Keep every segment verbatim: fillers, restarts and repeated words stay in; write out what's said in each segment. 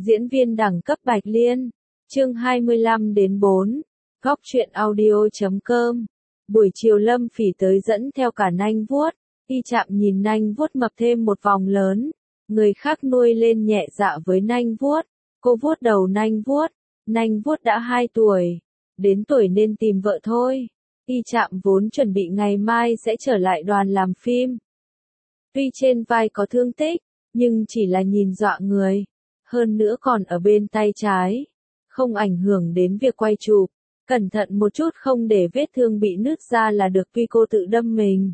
Diễn viên đẳng cấp Bạch Liên. Chương hai mươi lăm đến bốn. Góc truyện audio chấm com. Buổi chiều Lâm Phỉ tới dẫn theo cả nanh vuốt. Y Trạm nhìn nanh vuốt mập thêm một vòng lớn. Người khác nuôi lên nhẹ dạ với nanh vuốt. Cô vuốt đầu nanh vuốt. Nanh vuốt đã hai tuổi. Đến tuổi nên tìm vợ thôi. Y Trạm vốn chuẩn bị ngày mai sẽ trở lại đoàn làm phim. Tuy trên vai có thương tích, nhưng chỉ là nhìn dọa người. Hơn nữa còn ở bên tay trái. Không ảnh hưởng đến việc quay chụp. Cẩn thận một chút không để vết thương bị nứt ra là được, tuy cô tự đâm mình.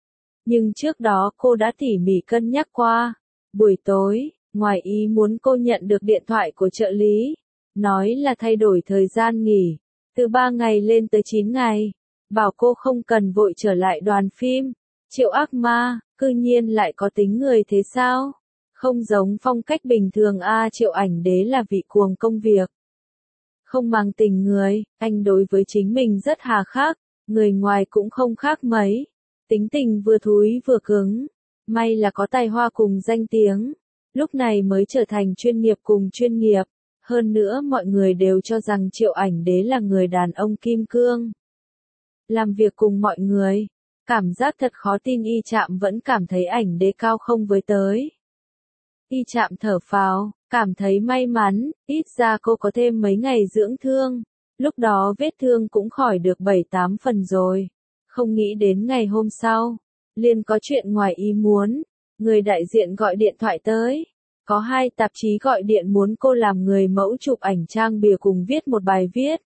Nhưng trước đó cô đã tỉ mỉ cân nhắc qua. Buổi tối, ngoài ý muốn cô nhận được điện thoại của trợ lý. Nói là thay đổi thời gian nghỉ. Từ ba ngày lên tới chín ngày. Bảo cô không cần vội trở lại đoàn phim. Triệu ác ma, cư nhiên lại có tính người thế sao? Không giống phong cách bình thường a. Triệu Ảnh Đế là vị cuồng công việc. Không mang tình người, anh đối với chính mình rất hà khắc, người ngoài cũng không khác mấy. Tính tình vừa thúi vừa cứng. May là có tài hoa cùng danh tiếng. Lúc này mới trở thành chuyên nghiệp cùng chuyên nghiệp. Hơn nữa mọi người đều cho rằng Triệu Ảnh Đế là người đàn ông kim cương. Làm việc cùng mọi người, cảm giác thật khó tin. Y Trạm vẫn cảm thấy Ảnh Đế cao không với tới. Y Trạm thở phào, cảm thấy may mắn, ít ra cô có thêm mấy ngày dưỡng thương. Lúc đó vết thương cũng khỏi được bảy tám phần rồi. Không nghĩ đến ngày hôm sau, liền có chuyện ngoài ý muốn. Người đại diện gọi điện thoại tới. Có hai tạp chí gọi điện muốn cô làm người mẫu chụp ảnh trang bìa cùng viết một bài viết.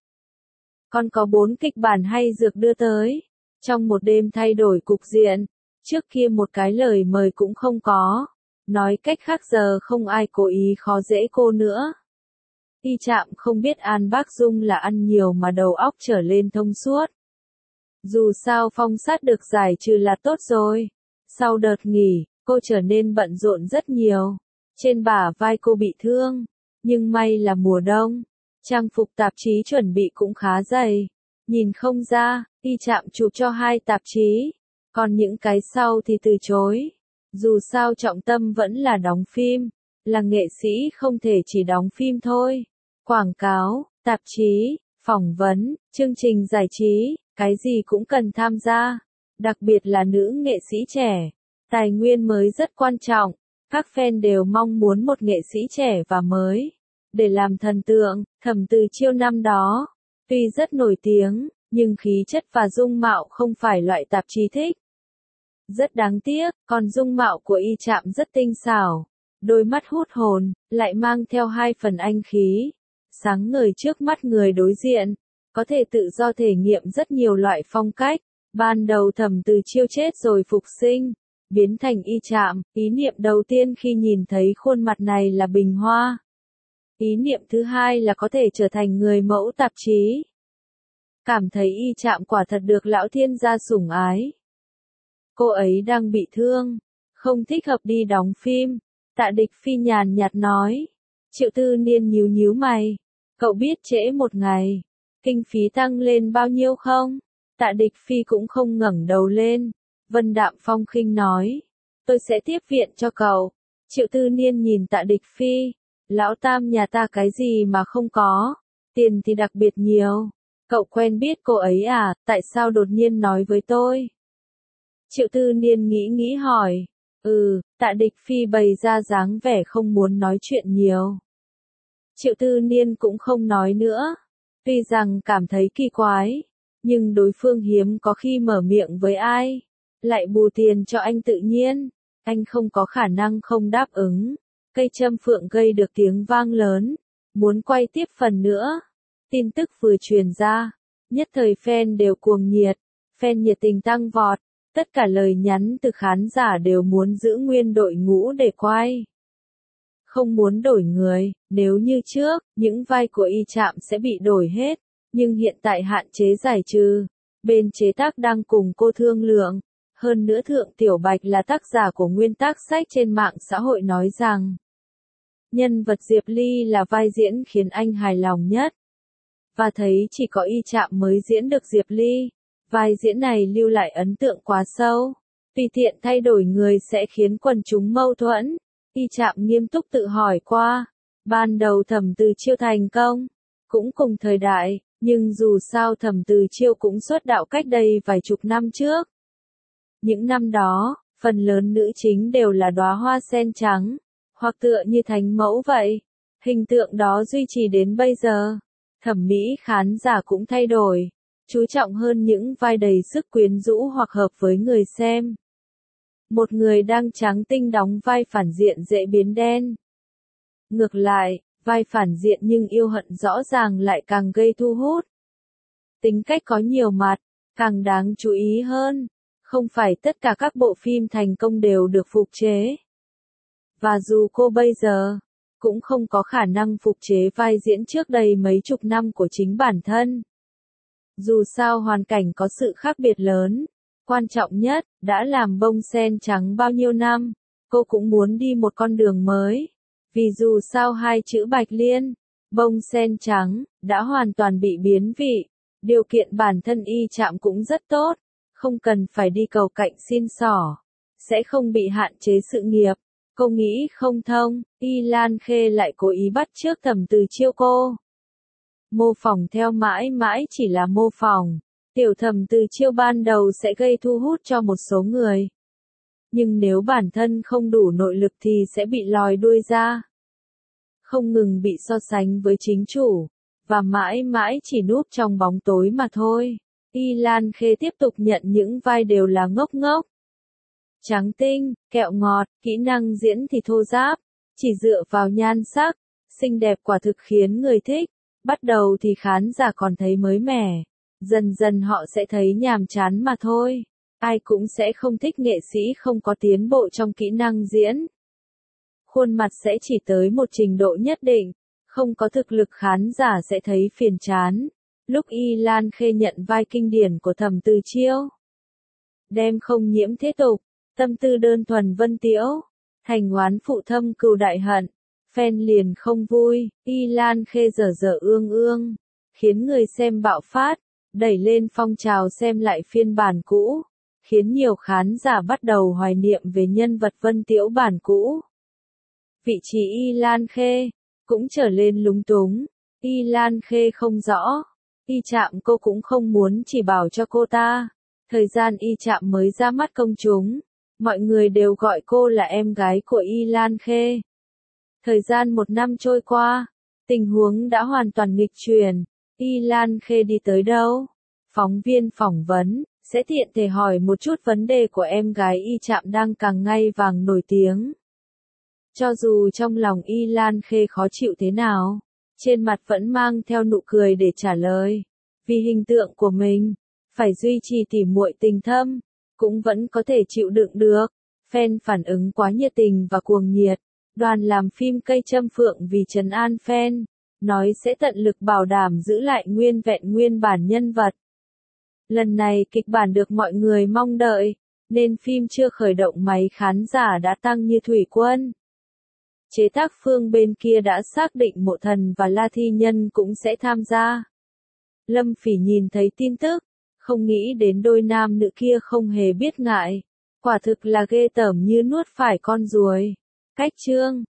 Còn có bốn kịch bản hay dược đưa tới. Trong một đêm thay đổi cục diện. Trước kia một cái lời mời cũng không có. Nói cách khác giờ không ai cố ý khó dễ cô nữa. Y Trạm không biết An Bác Dung là ăn nhiều mà đầu óc trở lên thông suốt. Dù sao phong sát được giải trừ là tốt rồi. Sau đợt nghỉ, cô trở nên bận rộn rất nhiều. Trên bả vai cô bị thương. Nhưng may là mùa đông. Trang phục tạp chí chuẩn bị cũng khá dày. Nhìn không ra, Y Trạm chụp cho hai tạp chí. Còn những cái sau thì từ chối. Dù sao trọng tâm vẫn là đóng phim. Là nghệ sĩ không thể chỉ đóng phim thôi. Quảng cáo, tạp chí, phỏng vấn, chương trình giải trí, cái gì cũng cần tham gia. Đặc biệt là nữ nghệ sĩ trẻ. Tài nguyên mới rất quan trọng. Các fan đều mong muốn một nghệ sĩ trẻ và mới. Để làm thần tượng, Thẩm Từ Chiêu năm đó. Tuy rất nổi tiếng, nhưng khí chất và dung mạo không phải loại tạp chí thích. Rất đáng tiếc, còn dung mạo của Y Trạm rất tinh xảo. Đôi mắt hút hồn, lại mang theo hai phần anh khí. Sáng ngời trước mắt người đối diện. Có thể tự do thể nghiệm rất nhiều loại phong cách. Ban đầu Thẩm Từ Chiêu chết rồi phục sinh. Biến thành Y Trạm, ý niệm đầu tiên khi nhìn thấy khuôn mặt này là Bình Hoa. Ý niệm thứ hai là có thể trở thành người mẫu tạp chí. Cảm thấy Y Trạm quả thật được lão thiên gia sủng ái. Cô ấy đang bị thương, không thích hợp đi đóng phim. Tạ Địch Phi nhàn nhạt nói. Triệu Tư Niên nhíu nhíu mày. Cậu biết trễ một ngày, kinh phí tăng lên bao nhiêu không? Tạ Địch Phi cũng không ngẩng đầu lên. Vân đạm phong khinh nói. Tôi sẽ tiếp viện cho cậu. Triệu Tư Niên nhìn Tạ Địch Phi. Lão Tam nhà ta cái gì mà không có. Tiền thì đặc biệt nhiều. Cậu quen biết cô ấy à, tại sao đột nhiên nói với tôi? Triệu Tư Niên nghĩ nghĩ hỏi. Ừ, Tạ Địch Phi bày ra dáng vẻ không muốn nói chuyện nhiều. Triệu Tư Niên cũng không nói nữa. Tuy rằng cảm thấy kỳ quái. Nhưng đối phương hiếm có khi mở miệng với ai. Lại bù tiền cho anh tự nhiên. Anh không có khả năng không đáp ứng. Cây châm phượng gây được tiếng vang lớn. Muốn quay tiếp phần nữa. Tin tức vừa truyền ra. Nhất thời fan đều cuồng nhiệt. Fan nhiệt tình tăng vọt. Tất cả lời nhắn từ khán giả đều muốn giữ nguyên đội ngũ để quay. Không muốn đổi người. Nếu như trước, những vai của Y Trạm sẽ bị đổi hết. Nhưng hiện tại hạn chế giải trừ. Bên chế tác đang cùng cô thương lượng. Hơn nữa Thượng Tiểu Bạch là tác giả của nguyên tác sách trên mạng xã hội nói rằng. Nhân vật Diệp Ly là vai diễn khiến anh hài lòng nhất. Và thấy chỉ có Y Trạm mới diễn được Diệp Ly. Vai diễn này lưu lại ấn tượng quá sâu. Tùy tiện thay đổi người sẽ khiến quần chúng mâu thuẫn. Y Trạm nghiêm túc tự hỏi qua. Ban đầu Thẩm Từ Chiêu thành công, cũng cùng thời đại, nhưng dù sao Thẩm Từ Chiêu cũng xuất đạo cách đây vài chục năm trước. Những năm đó, phần lớn nữ chính đều là đóa hoa sen trắng, hoặc tựa như thánh mẫu vậy. Hình tượng đó duy trì đến bây giờ. Thẩm mỹ khán giả cũng thay đổi, chú trọng hơn những vai đầy sức quyến rũ hoặc hợp với người xem. Một người đang trắng tinh đóng vai phản diện dễ biến đen. Ngược lại, vai phản diện nhưng yêu hận rõ ràng lại càng gây thu hút. Tính cách có nhiều mặt, càng đáng chú ý hơn. Không phải tất cả các bộ phim thành công đều được phục chế. Và dù cô bây giờ, cũng không có khả năng phục chế vai diễn trước đây mấy chục năm của chính bản thân. Dù sao hoàn cảnh có sự khác biệt lớn. Quan trọng nhất, đã làm bông sen trắng bao nhiêu năm, cô cũng muốn đi một con đường mới. Vì dù sao hai chữ Bạch Liên, bông sen trắng, đã hoàn toàn bị biến vị. Điều kiện bản thân Y Trạm cũng rất tốt, không cần phải đi cầu cạnh xin xỏ, sẽ không bị hạn chế sự nghiệp. Cô nghĩ không thông, Y Lan Khê lại cố ý bắt chước Thẩm Từ Chiêu cô. Mô phỏng theo mãi mãi chỉ là mô phỏng. Tiểu Thẩm Từ Chiêu ban đầu sẽ gây thu hút cho một số người. Nhưng nếu bản thân không đủ nội lực thì sẽ bị lòi đuôi ra. Không ngừng bị so sánh với chính chủ, và mãi mãi chỉ núp trong bóng tối mà thôi. Y Lan Khê tiếp tục nhận những vai đều là ngốc ngốc. Trắng tinh, kẹo ngọt, kỹ năng diễn thì thô ráp, chỉ dựa vào nhan sắc, xinh đẹp quả thực khiến người thích. Bắt đầu thì khán giả còn thấy mới mẻ, dần dần họ sẽ thấy nhàm chán mà thôi. Ai cũng sẽ không thích nghệ sĩ không có tiến bộ trong kỹ năng diễn. Khuôn mặt sẽ chỉ tới một trình độ nhất định, không có thực lực khán giả sẽ thấy phiền chán. Lúc Y Lan Khê nhận vai kinh điển của Thẩm Từ Chiêu, đem không nhiễm thế tục, tâm tư đơn thuần Vân Tiễu, thành oán phụ thâm cừu đại hận, fan liền không vui. Y Lan Khê dở dở ương ương, khiến người xem bạo phát, đẩy lên phong trào xem lại phiên bản cũ, khiến nhiều khán giả bắt đầu hoài niệm về nhân vật Vân Tiễu bản cũ. Vị trí Y Lan Khê cũng trở lên lúng túng. Y Lan Khê không rõ, Y Trạm cô cũng không muốn chỉ bảo cho cô ta. Thời gian Y Trạm mới ra mắt công chúng, mọi người đều gọi cô là em gái của Y Lan Khê. Thời gian một năm trôi qua, tình huống đã hoàn toàn nghịch chuyển. Y Lan Khê đi tới đâu? Phóng viên phỏng vấn, sẽ tiện thể hỏi một chút vấn đề của em gái Y Trạm đang càng ngày vàng nổi tiếng. Cho dù trong lòng Y Lan Khê khó chịu thế nào, trên mặt vẫn mang theo nụ cười để trả lời. Vì hình tượng của mình, phải duy trì tỉ muội tình thâm, cũng vẫn có thể chịu đựng được. Fan phản ứng quá nhiệt tình và cuồng nhiệt. Đoàn làm phim Cây Châm Phượng vì trấn an fan, nói sẽ tận lực bảo đảm giữ lại nguyên vẹn nguyên bản nhân vật. Lần này kịch bản được mọi người mong đợi, nên phim chưa khởi động máy khán giả đã tăng như thủy quân. Chế tác phương bên kia đã xác định Mộ Thần và La Thi Nhân cũng sẽ tham gia. Lâm Phỉ nhìn thấy tin tức, không nghĩ đến đôi nam nữ kia không hề biết ngại. Quả thực là ghê tởm như nuốt phải con ruồi. Cách chương